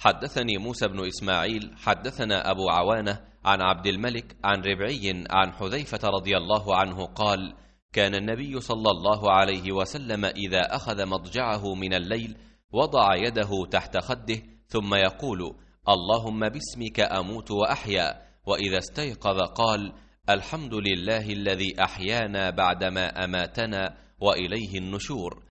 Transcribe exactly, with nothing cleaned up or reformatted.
حدثني موسى بن إسماعيل حدثنا أبو عوانة عن عبد الملك عن ربعي عن حذيفة رضي الله عنه قال: كان النبي صلى الله عليه وسلم إذا أخذ مضجعه من الليل وضع يده تحت خده ثم يقول: اللهم باسمك أموت وأحيا. وإذا استيقظ قال: الحمد لله الذي أحيانا بعدما أماتنا وإليه النشور.